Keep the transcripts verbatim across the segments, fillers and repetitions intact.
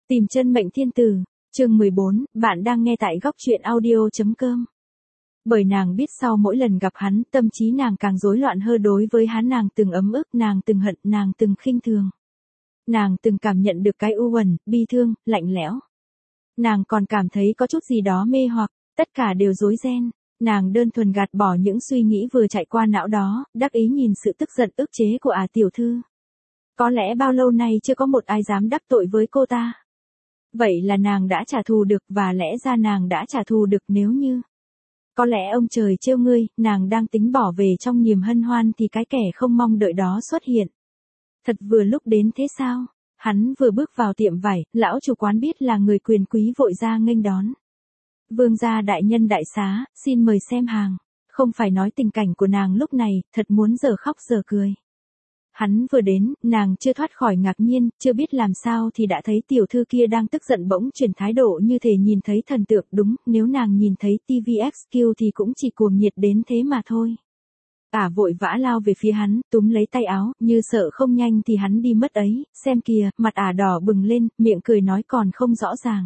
Tìm chân mệnh thiên tử, chương mười bốn, bạn đang nghe tại góc truyện audio.com. Bởi nàng biết sau mỗi lần gặp hắn, tâm trí nàng càng rối loạn hơn đối với hắn, nàng từng ấm ức, nàng từng hận, nàng từng khinh thường. Nàng từng cảm nhận được cái u uẩn, bi thương, lạnh lẽo. Nàng còn cảm thấy có chút gì đó mê hoặc, tất cả đều rối ren. Nàng đơn thuần gạt bỏ những suy nghĩ vừa chạy qua não đó, đắc ý nhìn sự tức giận ức chế của ả tiểu thư. Có lẽ bao lâu nay chưa có một ai dám đắc tội với cô ta. Vậy là nàng đã trả thù được, và lẽ ra nàng đã trả thù được nếu như. Có lẽ ông trời trêu ngươi, nàng đang tính bỏ về trong niềm hân hoan thì cái kẻ không mong đợi đó xuất hiện. Thật vừa lúc đến thế sao? Hắn vừa bước vào tiệm vải, lão chủ quán biết là người quyền quý vội ra nghênh đón. Vương gia đại nhân đại xá, xin mời xem hàng. Không phải nói tình cảnh của nàng lúc này, thật muốn giờ khóc giờ cười. Hắn vừa đến, nàng chưa thoát khỏi ngạc nhiên, chưa biết làm sao thì đã thấy tiểu thư kia đang tức giận bỗng chuyển thái độ như thể nhìn thấy thần tượng. Đúng, nếu nàng nhìn thấy ti vi ích quy thì cũng chỉ cuồng nhiệt đến thế mà thôi. Ả vội vã lao về phía hắn, túm lấy tay áo, như sợ không nhanh thì hắn đi mất ấy, xem kìa, mặt Ả đỏ bừng lên, miệng cười nói còn không rõ ràng.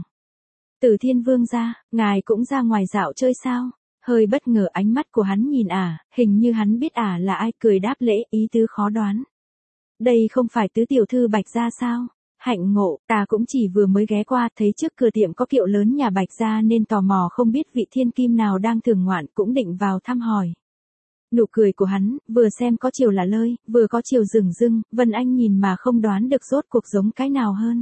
Từ Thiên Vương gia, ngài cũng ra ngoài dạo chơi sao? Hơi bất ngờ ánh mắt của hắn nhìn Ả, hình như hắn biết Ả là ai, cười đáp lễ, ý tứ khó đoán. Đây không phải tứ tiểu thư Bạch gia sao? Hạnh ngộ, ta cũng chỉ vừa mới ghé qua, thấy trước cửa tiệm có kiệu lớn nhà Bạch gia nên tò mò không biết vị thiên kim nào đang thưởng ngoạn, cũng định vào thăm hỏi. Nụ cười của hắn, vừa xem có chiều lạ lơi, vừa có chiều rừng rưng, Vân Anh nhìn mà không đoán được rốt cuộc giống cái nào hơn.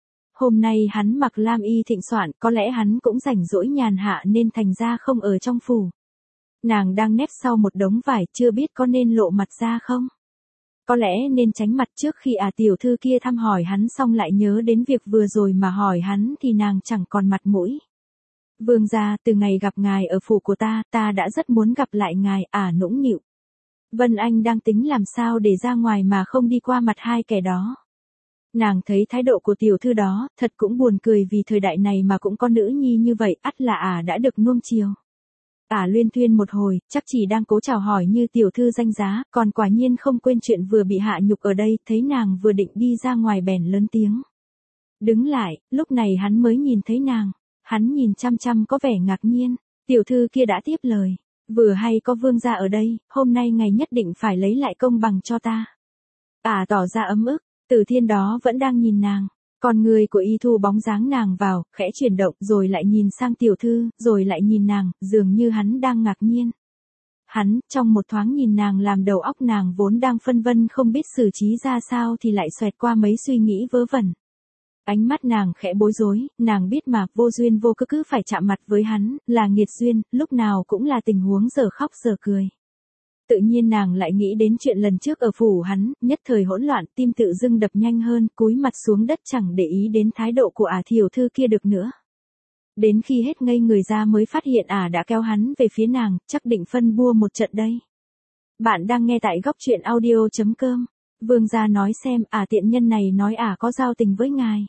Hôm nay hắn mặc lam y thịnh soạn, có lẽ hắn cũng rảnh rỗi nhàn hạ nên thành ra không ở trong phủ. Nàng đang nép sau một đống vải, chưa biết có nên lộ mặt ra không? Có lẽ nên tránh mặt trước khi à tiểu thư kia thăm hỏi hắn xong lại nhớ đến việc vừa rồi mà hỏi hắn thì nàng chẳng còn mặt mũi. Vương gia, từ ngày gặp ngài ở phủ của ta, ta đã rất muốn gặp lại ngài, Ả nũng nịu. Vân Anh đang tính làm sao để ra ngoài mà không đi qua mặt hai kẻ đó. Nàng thấy thái độ của tiểu thư đó, thật cũng buồn cười vì thời đại này mà cũng có nữ nhi như vậy, ắt là Ả đã được nuông chiều. Ả luyên thuyên một hồi, chắc chỉ đang cố chào hỏi như tiểu thư danh giá, còn quả nhiên không quên chuyện vừa bị hạ nhục ở đây, thấy nàng vừa định đi ra ngoài bèn lớn tiếng. Đứng lại, lúc này hắn mới nhìn thấy nàng, hắn nhìn chăm chăm có vẻ ngạc nhiên, tiểu thư kia đã tiếp lời, vừa hay có vương gia ở đây, hôm nay ngài nhất định phải lấy lại công bằng cho ta. Ả tỏ ra ấm ức, Từ Thiên đó vẫn đang nhìn nàng. Con người của y thu bóng dáng nàng vào, khẽ chuyển động, rồi lại nhìn sang tiểu thư, rồi lại nhìn nàng, dường như hắn đang ngạc nhiên. Hắn, trong một thoáng nhìn nàng làm đầu óc nàng vốn đang phân vân không biết xử trí ra sao thì lại xoẹt qua mấy suy nghĩ vớ vẩn. Ánh mắt nàng khẽ bối rối, nàng biết mà, vô duyên vô cớ cứ phải chạm mặt với hắn, là nghiệt duyên, lúc nào cũng là tình huống giờ khóc giờ cười. Tự nhiên nàng lại nghĩ đến chuyện lần trước ở phủ hắn, nhất thời hỗn loạn, tim tự dưng đập nhanh hơn, cúi mặt xuống đất chẳng để ý đến thái độ của Ả tiểu thư kia được nữa. Đến khi hết ngây người ra mới phát hiện Ả đã kéo hắn về phía nàng, chắc định phân bua một trận đây. Bạn đang nghe tại góc truyện audio.com. Vương gia nói xem, Ả tiện nhân này nói Ả có giao tình với ngài.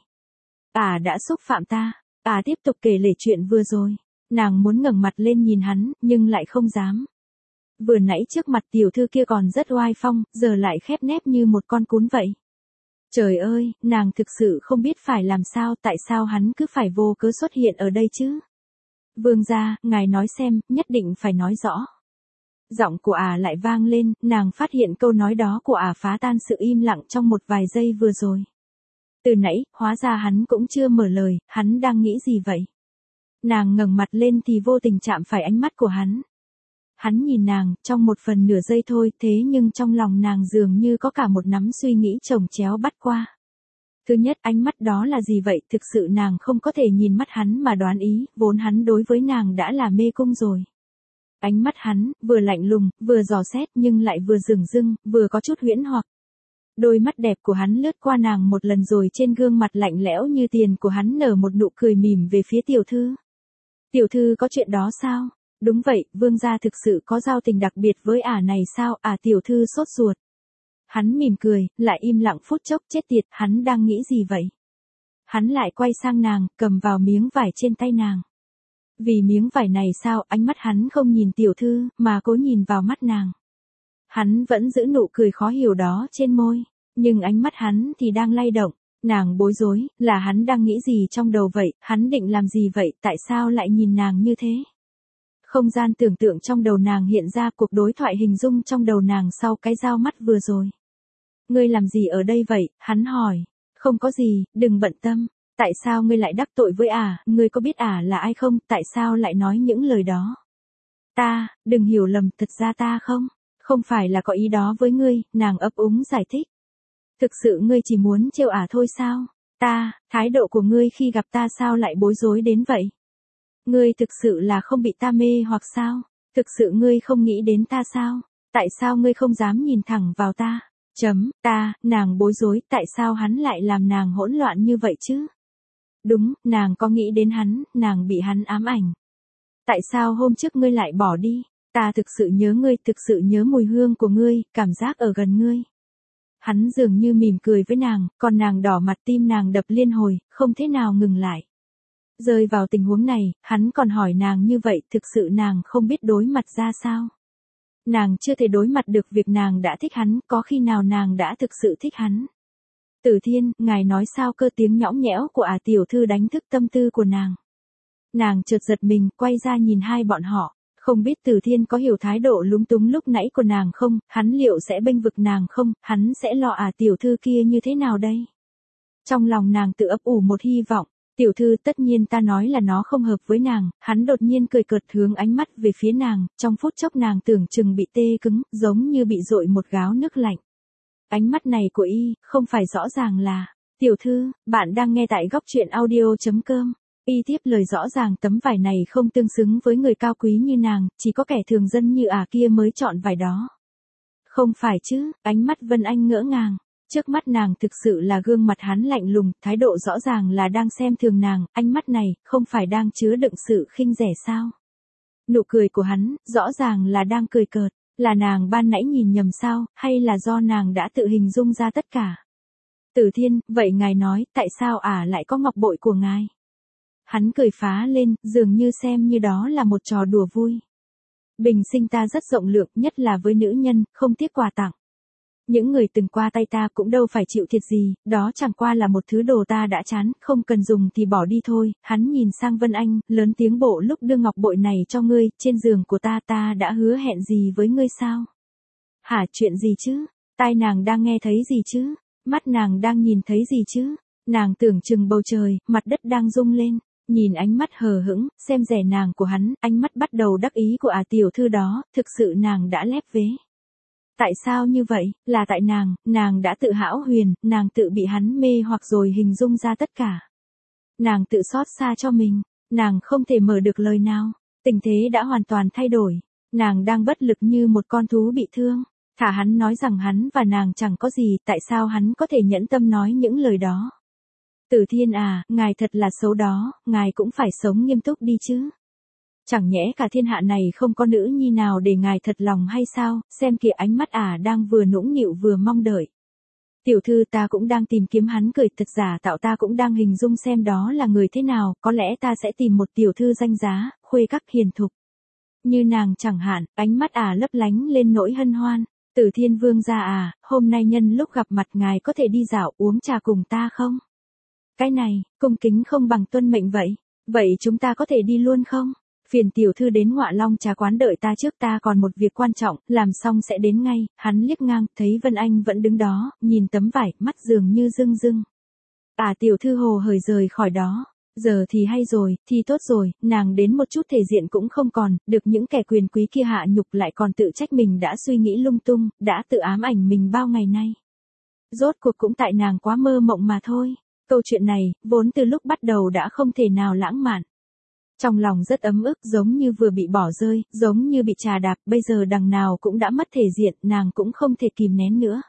Ả đã xúc phạm ta. Ả tiếp tục kể lể chuyện vừa rồi. Nàng muốn ngẩng mặt lên nhìn hắn, nhưng lại không dám. Vừa nãy trước mặt tiểu thư kia còn rất oai phong, giờ lại khép nép như một con cún vậy. Trời ơi, nàng thực sự không biết phải làm sao, tại sao hắn cứ phải vô cớ xuất hiện ở đây chứ? Vương gia, ngài nói xem, nhất định phải nói rõ. Giọng của Ả lại vang lên, nàng phát hiện câu nói đó của Ả phá tan sự im lặng trong một vài giây vừa rồi. Từ nãy, hóa ra hắn cũng chưa mở lời, hắn đang nghĩ gì vậy? Nàng ngẩng mặt lên thì vô tình chạm phải ánh mắt của hắn. Hắn nhìn nàng, trong một phần nửa giây thôi, thế nhưng trong lòng nàng dường như có cả một nắm suy nghĩ chồng chéo bắt qua. Thứ nhất, ánh mắt đó là gì vậy? Thực sự nàng không có thể nhìn mắt hắn mà đoán ý, vốn hắn đối với nàng đã là mê cung rồi. Ánh mắt hắn, vừa lạnh lùng, vừa dò xét nhưng lại vừa dửng dưng, vừa có chút huyễn hoặc. Đôi mắt đẹp của hắn lướt qua nàng một lần rồi trên gương mặt lạnh lẽo như tiền của hắn nở một nụ cười mỉm về phía tiểu thư. Tiểu thư có chuyện đó sao? Đúng vậy, vương gia thực sự có giao tình đặc biệt với Ả này sao? Ả tiểu thư sốt ruột. Hắn mỉm cười, lại im lặng phút chốc, chết tiệt, hắn đang nghĩ gì vậy? Hắn lại quay sang nàng, cầm vào miếng vải trên tay nàng. Vì miếng vải này sao, ánh mắt hắn không nhìn tiểu thư, mà cố nhìn vào mắt nàng. Hắn vẫn giữ nụ cười khó hiểu đó trên môi, nhưng ánh mắt hắn thì đang lay động. Nàng bối rối, là hắn đang nghĩ gì trong đầu vậy, hắn định làm gì vậy, tại sao lại nhìn nàng như thế? Không gian tưởng tượng trong đầu nàng hiện ra cuộc đối thoại hình dung trong đầu nàng sau cái dao mắt vừa rồi. Ngươi làm gì ở đây vậy, hắn hỏi. Không có gì, đừng bận tâm. Tại sao ngươi lại đắc tội với ả, ngươi có biết ả là ai không, tại sao lại nói những lời đó? Ta, đừng hiểu lầm, thật ra ta không, không phải là có ý đó với ngươi, nàng ấp úng giải thích. Thực sự ngươi chỉ muốn trêu ả thôi sao? Ta, thái độ của ngươi khi gặp ta sao lại bối rối đến vậy? Ngươi thực sự là không bị ta mê hoặc sao? Thực sự ngươi không nghĩ đến ta sao? Tại sao ngươi không dám nhìn thẳng vào ta? Chấm, ta, nàng bối rối, tại sao hắn lại làm nàng hỗn loạn như vậy chứ? Đúng, nàng có nghĩ đến hắn, nàng bị hắn ám ảnh. Tại sao hôm trước ngươi lại bỏ đi? Ta thực sự nhớ ngươi, thực sự nhớ mùi hương của ngươi, cảm giác ở gần ngươi. Hắn dường như mỉm cười với nàng, còn nàng đỏ mặt, tim nàng đập liên hồi, không thể nào ngừng lại. Rơi vào tình huống này, hắn còn hỏi nàng như vậy, thực sự nàng không biết đối mặt ra sao. Nàng chưa thể đối mặt được việc nàng đã thích hắn, có khi nào nàng đã thực sự thích hắn. Tử Thiên, ngài nói sao cơ, tiếng nhõng nhẽo của ả tiểu thư đánh thức tâm tư của nàng. Nàng chợt giật mình, quay ra nhìn hai bọn họ. Không biết Tử Thiên có hiểu thái độ lúng túng lúc nãy của nàng không, hắn liệu sẽ bênh vực nàng không, hắn sẽ lo ả tiểu thư kia như thế nào đây? Trong lòng nàng tự ấp ủ một hy vọng. Tiểu thư, tất nhiên ta nói là nó không hợp với nàng, hắn đột nhiên cười cợt hướng ánh mắt về phía nàng, trong phút chốc nàng tưởng chừng bị tê cứng, giống như bị dội một gáo nước lạnh. Ánh mắt này của y, không phải rõ ràng là, tiểu thư, bạn đang nghe tại góc truyện audio.com. Y tiếp lời rõ ràng tấm vải này không tương xứng với người cao quý như nàng, chỉ có kẻ thường dân như ả kia mới chọn vải đó. Không phải chứ, ánh mắt Vân Anh ngỡ ngàng. Trước mắt nàng thực sự là gương mặt hắn lạnh lùng, thái độ rõ ràng là đang xem thường nàng, ánh mắt này, không phải đang chứa đựng sự khinh rẻ sao? Nụ cười của hắn, rõ ràng là đang cười cợt, là nàng ban nãy nhìn nhầm sao, hay là do nàng đã tự hình dung ra tất cả? Tử Thiên, vậy ngài nói, tại sao ả lại có ngọc bội của ngài? Hắn cười phá lên, dường như xem như đó là một trò đùa vui. Bình sinh ta rất rộng lượng, nhất là với nữ nhân, không tiếc quà tặng. Những người từng qua tay ta cũng đâu phải chịu thiệt gì, đó chẳng qua là một thứ đồ ta đã chán, không cần dùng thì bỏ đi thôi. Hắn nhìn sang Vân Anh, lớn tiếng bộ lúc đưa ngọc bội này cho ngươi, trên giường của ta ta đã hứa hẹn gì với ngươi sao? Hả, chuyện gì chứ? Tai nàng đang nghe thấy gì chứ? Mắt nàng đang nhìn thấy gì chứ? Nàng tưởng chừng bầu trời, mặt đất đang rung lên. Nhìn ánh mắt hờ hững, xem rẻ nàng của hắn, ánh mắt bắt đầu đắc ý của ả tiểu thư đó, thực sự nàng đã lép vế. Tại sao như vậy, là tại nàng, nàng đã tự hão huyền, nàng tự bị hắn mê hoặc rồi hình dung ra tất cả. Nàng tự xót xa cho mình, nàng không thể mở được lời nào, tình thế đã hoàn toàn thay đổi, nàng đang bất lực như một con thú bị thương. Thả hắn nói rằng hắn và nàng chẳng có gì, tại sao hắn có thể nhẫn tâm nói những lời đó. Tử Thiên à, ngài thật là xấu đó, ngài cũng phải sống nghiêm túc đi chứ. Chẳng nhẽ cả thiên hạ này không có nữ nhi nào để ngài thật lòng hay sao, xem kìa ánh mắt ả đang vừa nũng nịu vừa mong đợi. Tiểu thư, ta cũng đang tìm kiếm, hắn cười thật giả tạo, ta cũng đang hình dung xem đó là người thế nào, có lẽ ta sẽ tìm một tiểu thư danh giá, khuê các hiền thục. Như nàng chẳng hạn, ánh mắt ả lấp lánh lên nỗi hân hoan. Tử Thiên vương gia à, hôm nay nhân lúc gặp mặt ngài có thể đi dạo uống trà cùng ta không? Cái này, cung kính không bằng tuân mệnh vậy. Vậy chúng ta có thể đi luôn không? Phiền tiểu thư đến Ngọa Long trà quán đợi ta trước, ta còn một việc quan trọng, làm xong sẽ đến ngay. Hắn liếc ngang, thấy Vân Anh vẫn đứng đó, nhìn tấm vải, mắt dường như rưng rưng. À, tiểu thư hồ hởi rời khỏi đó. Giờ thì hay rồi, thì tốt rồi, nàng đến một chút thể diện cũng không còn, được những kẻ quyền quý kia hạ nhục lại còn tự trách mình đã suy nghĩ lung tung, đã tự ám ảnh mình bao ngày nay. Rốt cuộc cũng tại nàng quá mơ mộng mà thôi. Câu chuyện này, vốn từ lúc bắt đầu đã không thể nào lãng mạn. Trong lòng rất ấm ức, giống như vừa bị bỏ rơi, giống như bị trà đạp, bây giờ đằng nào cũng đã mất thể diện, nàng cũng không thể kìm nén nữa.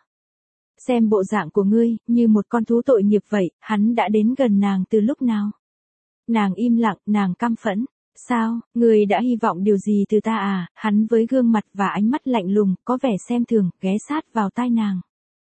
Xem bộ dạng của ngươi, như một con thú tội nghiệp vậy, hắn đã đến gần nàng từ lúc nào? Nàng im lặng, nàng căm phẫn. Sao, ngươi đã hy vọng điều gì từ ta à? Hắn với gương mặt và ánh mắt lạnh lùng, có vẻ xem thường, ghé sát vào tai nàng.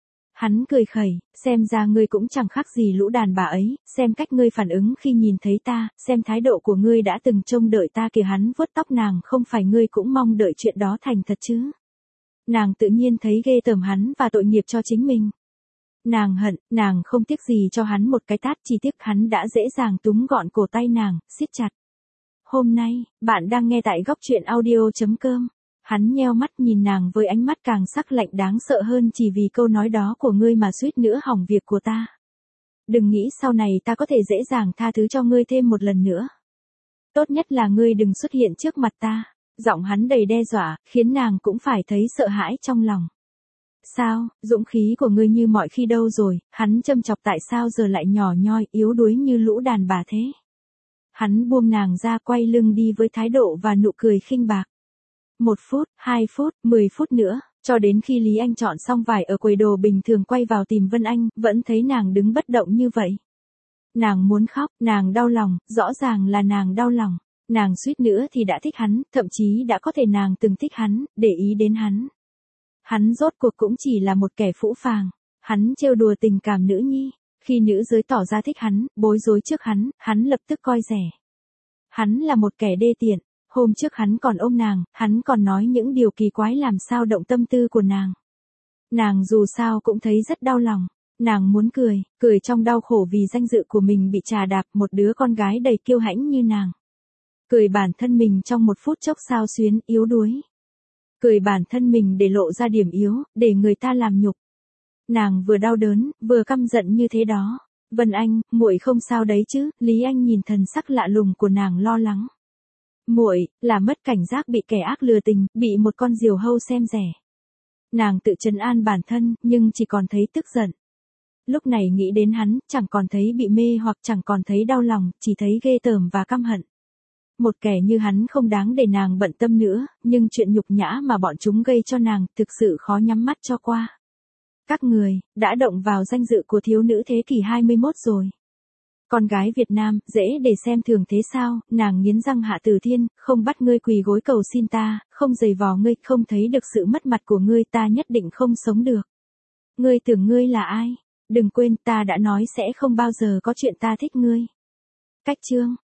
Hắn cười khẩy, xem ra ngươi cũng chẳng khác gì lũ đàn bà ấy, xem cách ngươi phản ứng khi nhìn thấy ta, xem thái độ của ngươi đã từng trông đợi ta kìa. Hắn vuốt tóc nàng, không phải ngươi cũng mong đợi chuyện đó thành thật chứ? Nàng tự nhiên thấy ghê tởm hắn và tội nghiệp cho chính mình. Nàng hận, nàng không tiếc gì cho hắn một cái tát, chỉ tiếc hắn đã dễ dàng túm gọn cổ tay nàng, siết chặt. Hôm nay, bạn đang nghe tại góc truyện audio.com. Hắn nheo mắt nhìn nàng với ánh mắt càng sắc lạnh đáng sợ hơn, chỉ vì câu nói đó của ngươi mà suýt nữa hỏng việc của ta. Đừng nghĩ sau này ta có thể dễ dàng tha thứ cho ngươi thêm một lần nữa. Tốt nhất là ngươi đừng xuất hiện trước mặt ta. Giọng hắn đầy đe dọa, khiến nàng cũng phải thấy sợ hãi trong lòng. Sao, dũng khí của ngươi như mọi khi đâu rồi? Hắn châm chọc tại sao giờ lại nhỏ nhoi, yếu đuối như lũ đàn bà thế? Hắn buông nàng ra, quay lưng đi với thái độ và nụ cười khinh bạc. Một phút, hai phút, mười phút nữa, cho đến khi Lý Anh chọn xong vải ở quầy đồ bình thường quay vào tìm Vân Anh, vẫn thấy nàng đứng bất động như vậy. Nàng muốn khóc, nàng đau lòng, rõ ràng là nàng đau lòng. Nàng suýt nữa thì đã thích hắn, thậm chí đã có thể nàng từng thích hắn, để ý đến hắn. Hắn rốt cuộc cũng chỉ là một kẻ phũ phàng. Hắn trêu đùa tình cảm nữ nhi. Khi nữ giới tỏ ra thích hắn, bối rối trước hắn, hắn lập tức coi rẻ. Hắn là một kẻ đê tiện. Hôm trước hắn còn ôm nàng, hắn còn nói những điều kỳ quái làm sao động tâm tư của nàng. Nàng dù sao cũng thấy rất đau lòng. Nàng muốn cười, cười trong đau khổ vì danh dự của mình bị trà đạp, một đứa con gái đầy kiêu hãnh như nàng. Cười bản thân mình trong một phút chốc xao xuyến, yếu đuối. Cười bản thân mình để lộ ra điểm yếu, để người ta làm nhục. Nàng vừa đau đớn, vừa căm giận như thế đó. Vân Anh, muội không sao đấy chứ? Lý Anh nhìn thần sắc lạ lùng của nàng lo lắng. Muội là mất cảnh giác, bị kẻ ác lừa tình, bị một con diều hâu xem rẻ. Nàng tự trấn an bản thân, nhưng chỉ còn thấy tức giận. Lúc này nghĩ đến hắn, chẳng còn thấy bị mê hoặc chẳng còn thấy đau lòng, chỉ thấy ghê tởm và căm hận. Một kẻ như hắn không đáng để nàng bận tâm nữa, nhưng chuyện nhục nhã mà bọn chúng gây cho nàng thực sự khó nhắm mắt cho qua. Các người, đã động vào danh dự của thiếu nữ thế kỷ hai mươi mốt rồi. Con gái Việt Nam, dễ để xem thường thế sao? Nàng nghiến răng Hạ Tử Thiên, không bắt ngươi quỳ gối cầu xin ta, không giày vò ngươi, không thấy được sự mất mặt của ngươi, ta nhất định không sống được. Ngươi tưởng ngươi là ai? Đừng quên ta đã nói sẽ không bao giờ có chuyện ta thích ngươi. Cách chương